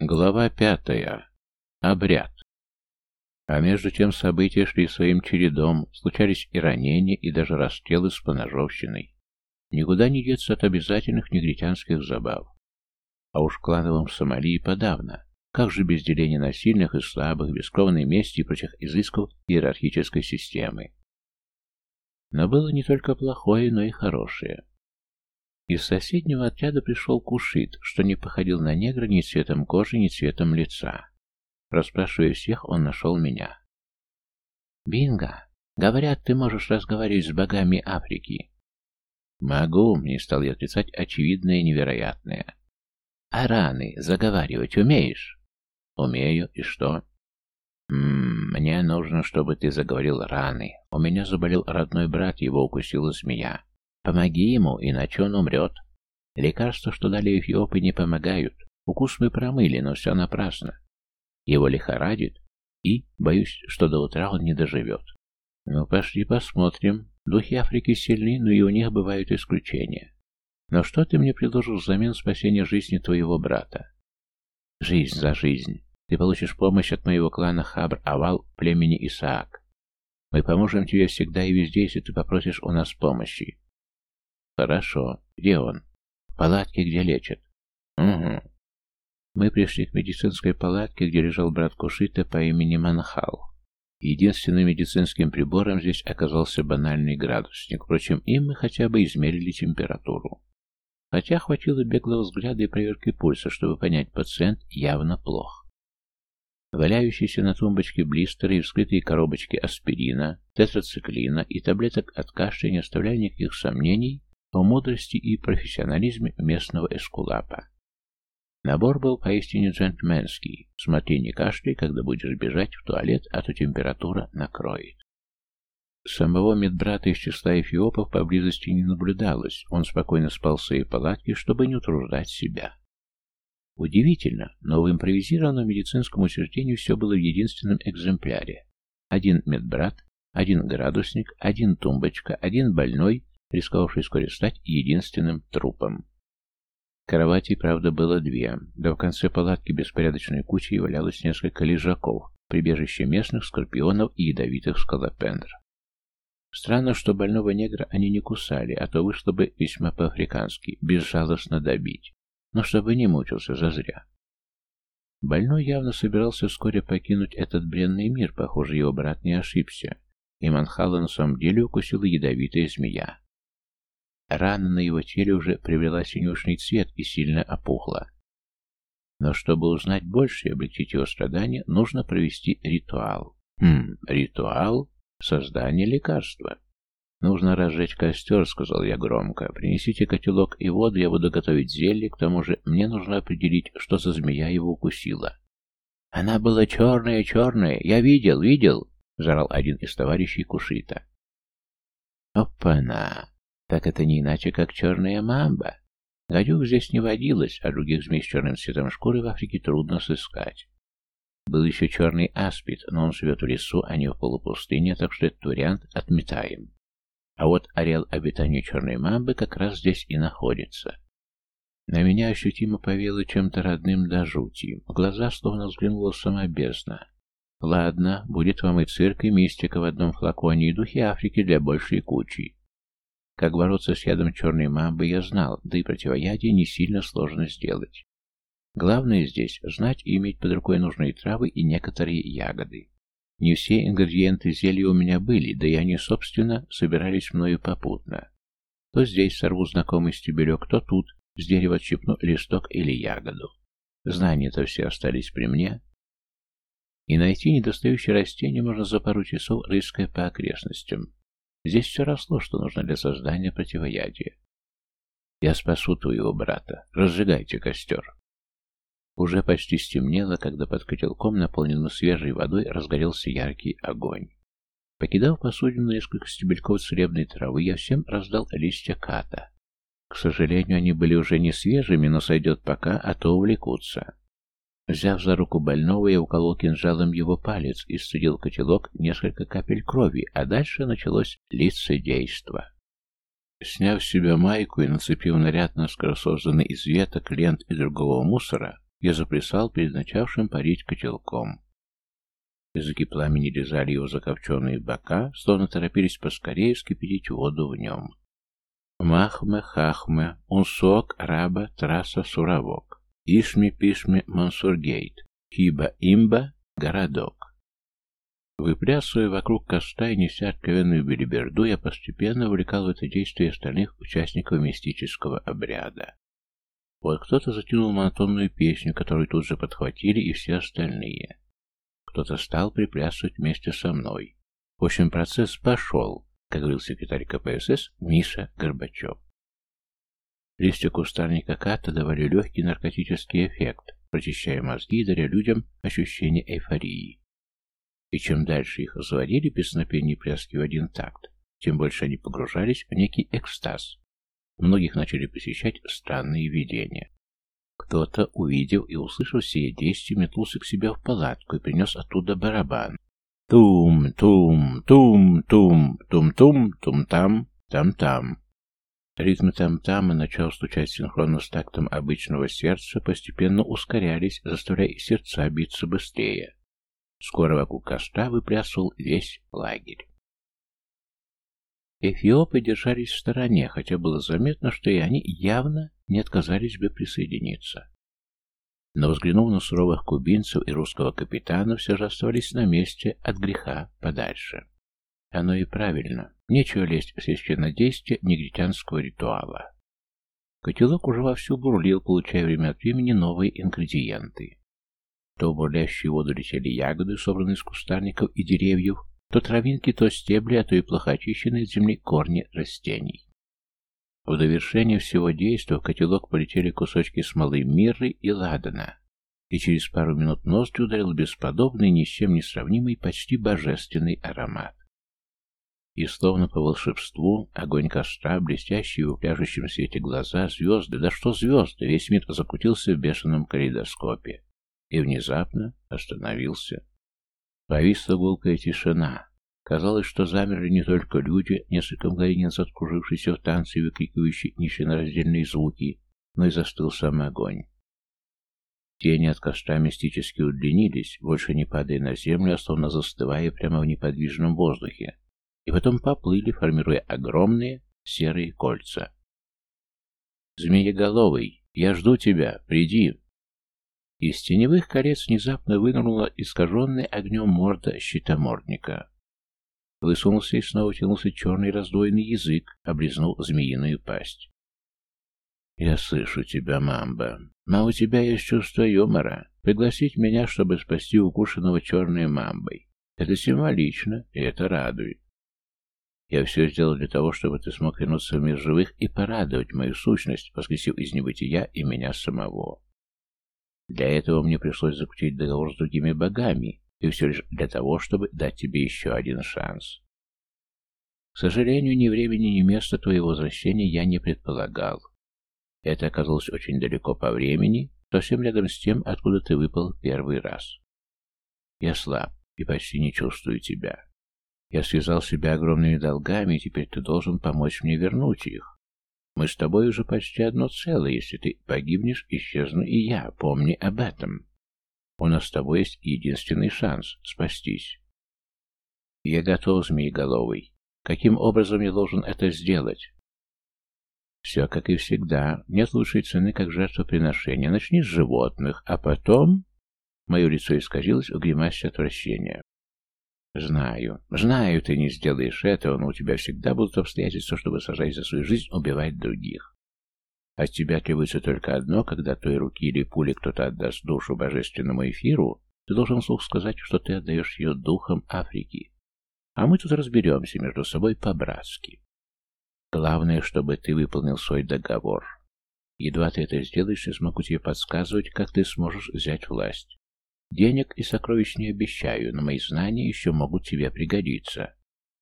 Глава 5. Обряд. А между тем события шли своим чередом, случались и ранения, и даже расстрелы с поножовщиной. Никуда не деться от обязательных негритянских забав. А уж в клановом Сомали подавно. Как же без деления на сильных и слабых, без кровной мести и прочих изысков иерархической системы. Но было не только плохое, но и хорошее. Из соседнего отряда пришел кушит, что не походил на негра ни цветом кожи, ни цветом лица. Расспрашивая всех, он нашел меня. «Бинго! Говорят, ты можешь разговаривать с богами Африки». «Могу», — не стал я отрицать очевидное и невероятное. «А раны заговаривать умеешь?» «Умею. И что?» «Мне нужно, чтобы ты заговорил раны. У меня заболел родной брат, его укусила змея. Помоги ему, иначе он умрет. Лекарства, что дали эфиопы, не помогают. Укус мы промыли, но все напрасно. Его лихорадит, и, боюсь, что до утра он не доживет. Ну, пошли посмотрим. Духи Африки сильны, но и у них бывают исключения. Но что ты мне предложил взамен спасения жизни твоего брата? Жизнь за жизнь. Ты получишь помощь от моего клана Хабр-Авал племени Исаак. Мы поможем тебе всегда и везде, если ты попросишь у нас помощи. Хорошо. Где он? В палатке, где лечат. Угу. Мы пришли к медицинской палатке, где лежал брат Кушита по имени Манхал. Единственным медицинским прибором здесь оказался банальный градусник. Впрочем, им мы хотя бы измерили температуру. Хотя хватило беглого взгляда и проверки пульса, чтобы понять, пациент явно плох. Валяющиеся на тумбочке блистеры и вскрытые коробочки аспирина, тетрациклина и таблеток от кашля не оставляли никаких сомнений о мудрости и профессионализме местного эскулапа. Набор был поистине джентльменский. Смотри, не кашляй, когда будешь бежать в туалет, а то температура накроет. Самого медбрата из числа эфиопов поблизости не наблюдалось. Он спокойно спал в своей палатке, чтобы не утруждать себя. Удивительно, но в импровизированном медицинском учреждении все было в единственном экземпляре. Один медбрат, один градусник, один тумбочка, один больной, рисковавший вскоре стать единственным трупом. Кроватей, правда, было две, да в конце палатки беспорядочной кучей валялось несколько лежаков, прибежище местных скорпионов и ядовитых скалопендр. Странно, что больного негра они не кусали, а то вышло бы весьма по-африкански, безжалостно добить, но чтобы не мучился зазря. Больной явно собирался вскоре покинуть этот бренный мир, похоже, его брат не ошибся, и Манхала на самом деле укусила ядовитая змея. Рана на его теле уже приобрела синюшный цвет и сильно опухла. Но чтобы узнать больше и облегчить его страдания, нужно провести ритуал. Ритуал? Создание лекарства. Нужно разжечь костер, сказал я громко. Принесите котелок и воду, я буду готовить зелье, к тому же мне нужно определить, что за змея его укусила. Она была черная, я видел, заорал один из товарищей Кушита. Опа-на! Так это не иначе, как черная мамба. Гадюк здесь не водилось, а других змей с черным цветом шкуры в Африке трудно сыскать. Был еще черный аспид, но он живет в лесу, а не в полупустыне, так что этот вариант отметаем. А вот ареал обитания черной мамбы как раз здесь и находится. На меня ощутимо повеяло чем-то родным до жути. В глаза словно взглянула сама бездна. Ладно, будет вам и цирк, и мистика в одном флаконе, и духи Африки для большей кучи. Как бороться с ядом черной мамбы я знал, да и противоядие не сильно сложно сделать. Главное здесь знать и иметь под рукой нужные травы и некоторые ягоды. Не все ингредиенты зелья у меня были, да и они, собственно, собирались мною попутно. То здесь сорву знакомый стебелек, то тут, с дерева отщипну листок или ягоду. Знания-то все остались при мне. И найти недостающее растение можно за пару часов, рыская по окрестностям. Здесь все росло, что нужно для создания противоядия. Я спасу твоего брата. Разжигайте костер. Уже почти стемнело, когда под котелком, наполненным свежей водой, разгорелся яркий огонь. Покидав посудину несколько стебельков целебной травы, я всем раздал листья ката. К сожалению, они были уже не свежими, но сойдет пока, а то увлекутся. Взяв за руку больного, я уколол кинжалом его палец и сцедил в котелок несколько капель крови, а дальше началось лицедейство. Сняв с себя майку и нацепив наряд, наскоро созданный из веток, лент и другого мусора, Я заплясал перед начавшим парить котелком. Языки пламени лизали его закопченные бока, словно торопились поскорее вскипятить воду в нем. Махме, хахме, унсок, раба, трасса, суравок. Ишми-пишми, мансургейт. Хиба-имба, городок. Выплясывая вокруг костра и неся откровенную белиберду, я постепенно увлекал в это действие остальных участников мистического обряда. Вот кто-то затянул монотонную песню, которую тут же подхватили и все остальные. Кто-то стал приплясывать вместе со мной. В общем, процесс пошел, как говорил секретарь КПСС Миша Горбачев. Листья кустарника ката давали легкий наркотический эффект, прочищая мозги и даря людям ощущение эйфории. И чем дальше их заводили песнопения и пляски в один такт, тем больше они погружались в некий экстаз. Многих начали посещать странные видения. Кто-то, увидев и услышав сие действия, метнулся к себе в палатку и принес оттуда барабан. Тум-тум, тум-тум, тум-тум, тум-там, там-там. Ритмы там-тама, начав стучать синхронно с тактом обычного сердца, постепенно ускорялись, заставляя сердца биться быстрее. Скоро вокруг костра выплясывал весь лагерь. Эфиопы держались в стороне, хотя было заметно, что и они явно не отказались бы присоединиться. Но, взглянув на суровых кубинцев и русского капитана, все же оставались на месте от греха подальше. Оно и правильно. Нечего лезть в священнодействие негритянского ритуала. Котелок уже вовсю бурлил, получая время от времени новые ингредиенты. То в бурлящую воду летели ягоды, собранные из кустарников и деревьев, то травинки, то стебли, а то и плохо очищенные от земли корни растений. В довершение всего действия в котелок полетели кусочки смолы мирры и ладана, и через пару минут ноздри ударил бесподобный, ни с чем не сравнимый, почти божественный аромат. И словно по волшебству, огонь костра, блестящие в пляжущем свете глаза, звезды, да что звезды, весь мир закрутился в бешеном калейдоскопе. И внезапно остановился. Повисла гулкая тишина. Казалось, что замерли не только люди, несколько мгновений назад кружившиеся в танце и выкрикивающие нечленораздельные звуки, но и застыл сам огонь. Тени от костра мистически удлинились, больше не падая на землю, а словно застывая прямо в неподвижном воздухе, и потом поплыли, формируя огромные серые кольца. «Змееголовый, я жду тебя, приди!» Из теневых колец внезапно вынырнула искаженная огнем морда щитомордника. Высунулся и снова тянулся черный раздвоенный язык, облизнул змеиную пасть. «Я слышу тебя, Мамба. Но у тебя есть чувство юмора. Пригласить меня, чтобы спасти укушенного черной мамбой. Это символично, и это радует. Я все сделал для того, чтобы ты смог вернуться в мир живых и порадовать мою сущность, воскресив из небытия и меня самого. Для этого мне пришлось заключить договор с другими богами, и все лишь для того, чтобы дать тебе еще один шанс. К сожалению, ни времени, ни места твоего возвращения я не предполагал. Это оказалось очень далеко по времени, совсем рядом с тем, откуда ты выпал первый раз. Я слаб и почти не чувствую тебя. Я связал себя огромными долгами, и теперь ты должен помочь мне вернуть их. Мы с тобой уже почти одно целое. Если ты погибнешь, исчезну и я. Помни об этом. У нас с тобой есть единственный шанс спастись. Я готов, Змееголовый. Каким образом я должен это сделать? Все как и всегда. Нет лучшей цены, как жертвоприношение. Начни с животных, а потом... Мое лицо исказилось в гримасе отвращения. Знаю, ты не сделаешь этого, но у тебя всегда будут обстоятельства, чтобы, сажаясь за свою жизнь, убивать других. От тебя требуется только одно: когда той руки или пули кто-то отдаст душу божественному эфиру, ты должен вслух сказать, что ты отдаешь ее духам Африки. А мы тут разберемся между собой по-братски. Главное, чтобы ты выполнил свой договор. Едва ты это сделаешь, я смогу тебе подсказывать, как ты сможешь взять власть. Денег и сокровищ не обещаю, но мои знания еще могут тебе пригодиться.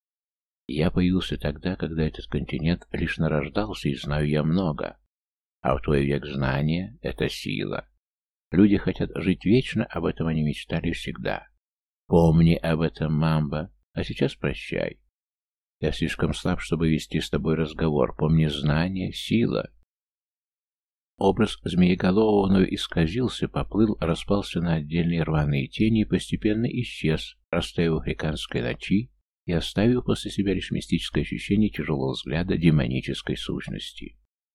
Я появился тогда, когда этот континент лишь нарождался, и знаю я много. А в твой век знания — это сила. Люди хотят жить вечно, об этом они мечтали всегда. Помни об этом, Мамба, а сейчас прощай. Я слишком слаб, чтобы вести с тобой разговор. Помни, знание — сила. Образ змееголового мною исказился, поплыл, распался на отдельные рваные тени и постепенно исчез, растаяв в африканской ночи и оставив после себя лишь мистическое ощущение тяжелого взгляда демонической сущности.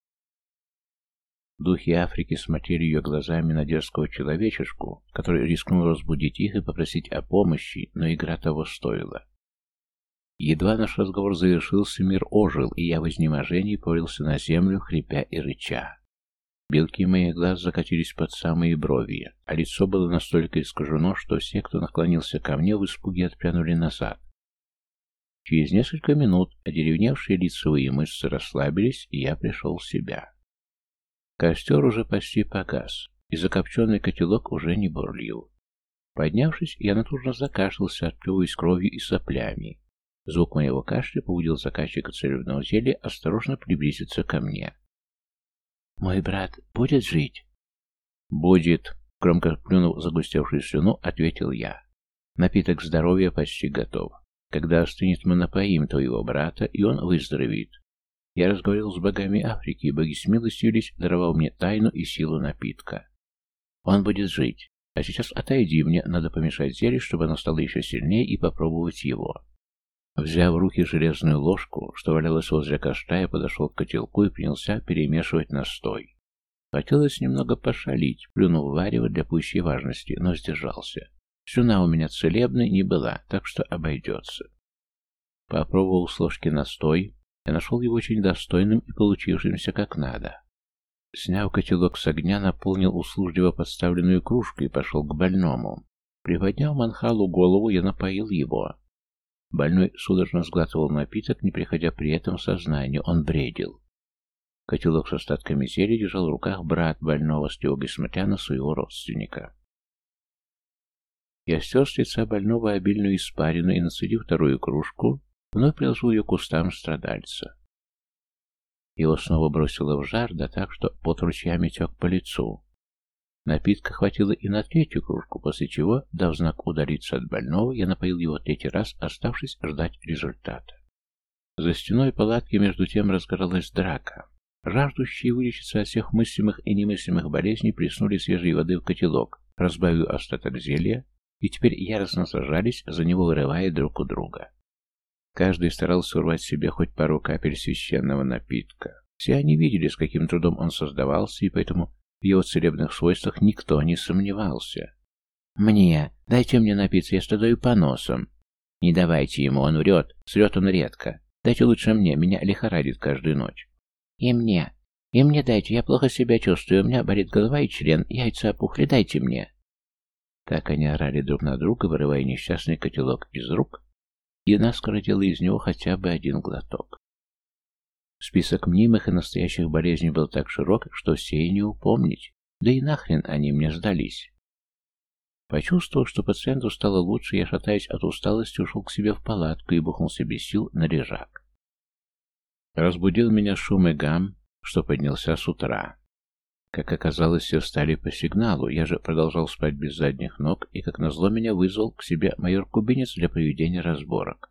Духи Африки смотрели ее глазами на дерзкого человечешку, который рискнул разбудить их и попросить о помощи, но игра того стоила. Едва наш разговор завершился, мир ожил, и я в изнеможении повалился на землю, хрипя и рыча. Белки моих глаз закатились под самые брови, а лицо было настолько искажено, что все, кто наклонился ко мне, в испуге отпрянули назад. Через несколько минут одеревневшие лицевые мышцы расслабились, и я пришел в себя. Костер уже почти погас, и закопченный котелок уже не бурлил. Поднявшись, я натужно закашлялся, отплевываясь кровью и соплями. Звук моего кашля побудил заказчика целебного зелья осторожно приблизиться ко мне. «Мой брат будет жить?» «Будет», — громко плюнув загустевшую слюну, ответил я. «Напиток здоровья почти готов. Когда остынет, мы напоим твоего брата, и он выздоровеет. Я разговаривал с богами Африки, и боги смилостивились, даровав мне тайну и силу напитка. Он будет жить. А сейчас отойди, мне надо помешать зелье, чтобы оно стало еще сильнее, и попробовать его». Взяв в руки железную ложку, что валялась возле костра, я подошел к котелку и принялся перемешивать настой. Хотелось немного пошалить, плюнув варево для пущей важности, но сдержался. Слюна у меня целебной не была, так что обойдется. Попробовал с ложки настой, я нашел его очень достойным и получившимся как надо. Сняв котелок с огня, наполнил услужливо подставленную кружку и пошел к больному. Приподняв манхалу голову, я напоил его. Больной судорожно сглатывал напиток, не приходя при этом в сознание, он бредил. Котелок с остатками зелья держал в руках брат больного, с тревогой смотря на своего родственника. Я стер с лица больного обильную испарину и, нацедив вторую кружку, вновь приложил ее к устам страдальца. Его снова бросило в жар, да так, что пот ручьями тек по лицу. Напитка хватило и на третью кружку, после чего, дав знак удалиться от больного, я напоил его третий раз, оставшись ждать результата. За стеной палатки между тем разгоралась драка. Жаждущие вылечиться от всех мыслимых и немыслимых болезней плеснули свежей воды в котелок, разбавив остаток зелья, и теперь яростно сражались, за него вырывая друг у друга. Каждый старался урвать себе хоть пару капель священного напитка. Все они видели, с каким трудом он создавался, и поэтому в его целебных свойствах никто не сомневался. «Мне! Дайте мне напиться, я страдаю поносом!» «Не давайте ему, он врет, срет он редко. Дайте лучше мне, меня лихорадит каждую ночь». «И мне! И мне дайте, я плохо себя чувствую, у меня болит голова и член, яйца опухли, дайте мне!» Так они орали друг на друга, вырывая несчастный котелок из рук, и наскоро делая из него хотя бы один глоток. Список мнимых и настоящих болезней был так широк, что все и не упомнить. Да и нахрен они мне сдались. Почувствовав, что пациенту стало лучше, я, шатаясь от усталости, ушел к себе в палатку и бухнулся без сил на лежак. Разбудил меня шум и гам, что поднялся с утра. Как оказалось, все встали по сигналу, я же продолжал спать без задних ног, и, как назло, меня вызвал к себе майор Кубинец для проведения разборок.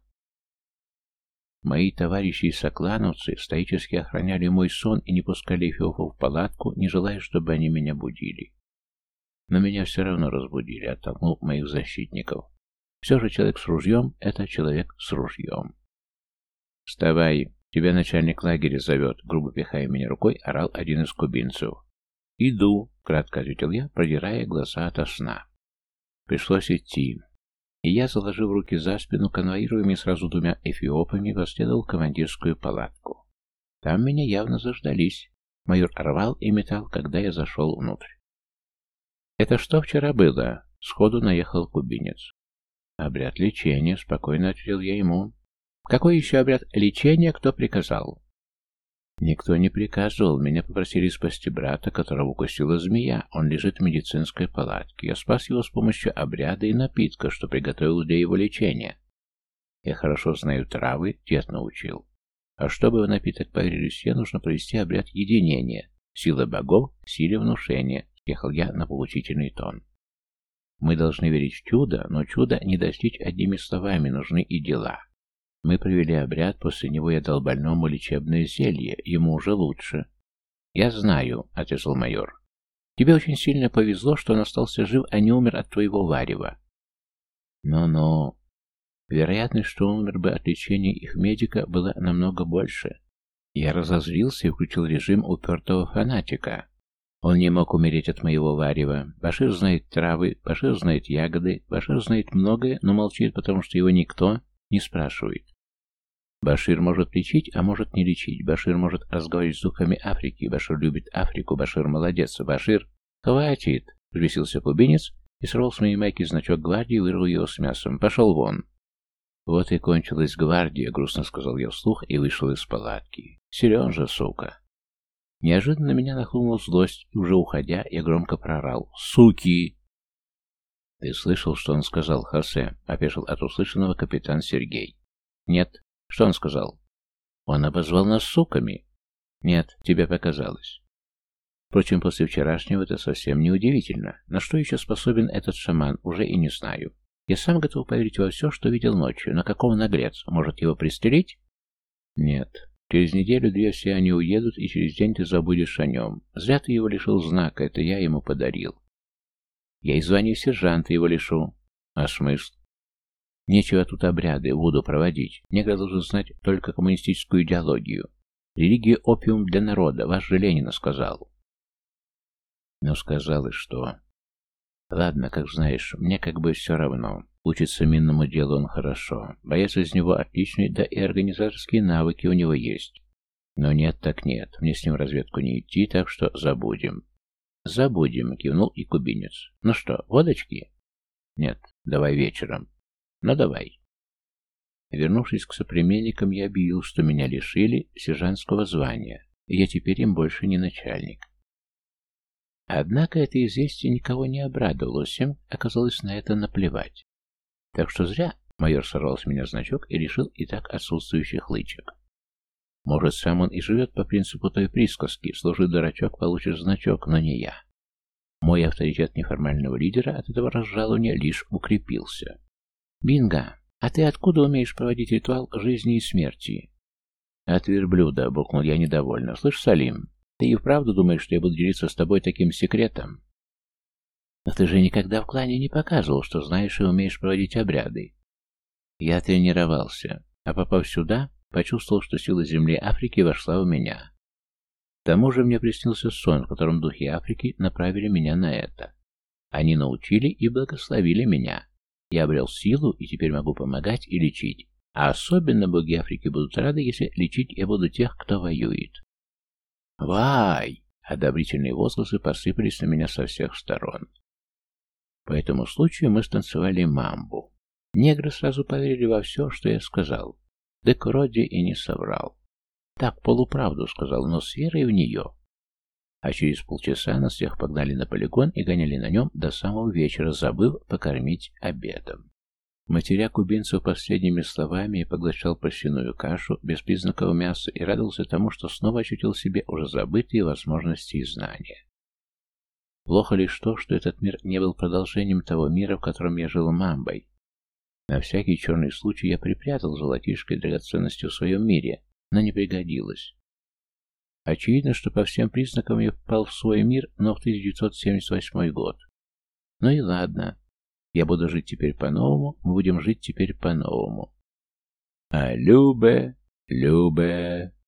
Мои товарищи и соклановцы стоически охраняли мой сон и не пускали эфиопов в палатку, не желая, чтобы они меня будили. Но меня все равно разбудили, оттолкнув моих защитников. Все же человек с ружьем — это человек с ружьем. «Вставай, тебя начальник лагеря зовет», — грубо пихая меня рукой, орал один из кубинцев. «Иду», — кратко ответил я, продирая глаза ото сна. Пришлось идти. И я, заложив руки за спину, конвоируемый сразу двумя эфиопами, последовал в командирскую палатку. Там меня явно заждались. Майор рвал и метал, когда я зашел внутрь. «Это что вчера было?» — сходу наехал кубинец. «Обряд лечения», — спокойно ответил я ему. «Какой еще обряд лечения, кто приказал?» «Никто не приказывал. Меня попросили спасти брата, которого укусила змея. Он лежит в медицинской палатке. Я спас его с помощью обряда и напитка, что приготовил для его лечения. Я хорошо знаю травы, дед научил. А чтобы в напиток поверили все, нужно провести обряд единения. Сила богов, силе внушения», — съехал я на поучительный тон. «Мы должны верить в чудо, но чудо не достичь одними словами, нужны и дела. Мы провели обряд, после него я дал больному лечебное зелье, ему уже лучше. «Я знаю», — отрезал майор. «Тебе очень сильно повезло, что он остался жив, а не умер от твоего варева». «Но...» Вероятность, что он умер бы от лечения их медика, была намного больше. Я разозлился и включил режим упертого фанатика. Он не мог умереть от моего варева. Башир знает травы, Башир знает ягоды, Башир знает многое, но молчит, потому что его никто не спрашивает. Башир может лечить, а может не лечить. Башир может разговаривать с духами Африки. Башир любит Африку. Башир молодец. Башир... «Хватит!» — взбесился кубинец и сорвал с моей майки значок гвардии и вырвал его с мясом. «Пошел вон!» «Вот и кончилась гвардия», — грустно сказал я вслух и вышел из палатки. «Сережа, сука!» Неожиданно на меня нахлынула злость, и уже уходя, я громко проорал: «Суки!» «Ты слышал, что он сказал, Хосе?» — опешил от услышанного капитан Сергей. «Нет. Что он сказал?» «Он обозвал нас суками». «Нет, тебе показалось». Впрочем, после вчерашнего это совсем не удивительно. На что еще способен этот шаман, уже и не знаю. Я сам готов поверить во все, что видел ночью. На какого наглец? Может, его пристрелить? Нет. Через неделю-две все они уедут, и через день ты забудешь о нем. Зря ты его лишил знака, это я ему подарил. Я и звания сержанта его лишу. А смысл? Нечего тут обряды, вуду проводить. Негр должен знать только коммунистическую идеологию. Религия — опиум для народа, ваш же Ленин сказал. Ну, сказал и что? Ладно, как знаешь, мне как бы все равно. Учится минному делу он хорошо. Боец из него отличный, да и организаторские навыки у него есть. Но нет так нет, мне с ним в разведку не идти, так что забудем. Забудем, кивнул и кубинец. Ну что, водочки? Нет, давай вечером. Ну давай. Вернувшись к соплеменникам, я объявил, что меня лишили сержантского звания, и я теперь им больше не начальник. Однако это известие никого не обрадовало, всем оказалось на это наплевать. Так что зря майор сорвал с меня значок и решил и так отсутствующих лычек. Может, сам он и живет по принципу той присказки: служи, дурачок, получишь значок, но не я. Мой авторитет неформального лидера от этого разжалования лишь укрепился. «Бинго, а ты откуда умеешь проводить ритуал жизни и смерти?» «От верблюда», — буркнул я недовольно. «Слышь, Салим, ты и вправду думаешь, что я буду делиться с тобой таким секретом?» «Но ты же никогда в клане не показывал, что знаешь и умеешь проводить обряды». Я тренировался, а попав сюда, почувствовал, что сила земли Африки вошла в меня. К тому же мне приснился сон, в котором духи Африки направили меня на это. Они научили и благословили меня. Я обрел силу и теперь могу помогать и лечить. А особенно боги Африки будут рады, если лечить я буду тех, кто воюет. «Вай!» — одобрительные возгласы посыпались на меня со всех сторон. По этому случаю мы станцевали мамбу. Негры сразу поверили во все, что я сказал. Дык вроде и не соврал. Так, полуправду сказал, но с верой в нее. А через полчаса нас всех погнали на полигон и гоняли на нем до самого вечера, забыв покормить обедом. Матеря кубинцев последними словами, я поглощал порсяную кашу без признаков мяса и радовался тому, что снова ощутил в себе уже забытые возможности и знания. Плохо лишь то, что этот мир не был продолжением того мира, в котором я жил мамбой. На всякий черный случай я припрятал золотишко и драгоценности в своем мире, но не пригодилось. Очевидно, что по всем признакам я попал в свой мир, но в 1978 год. Ну и ладно. Я буду жить теперь по-новому, мы будем жить теперь по-новому. А Любе, Любе...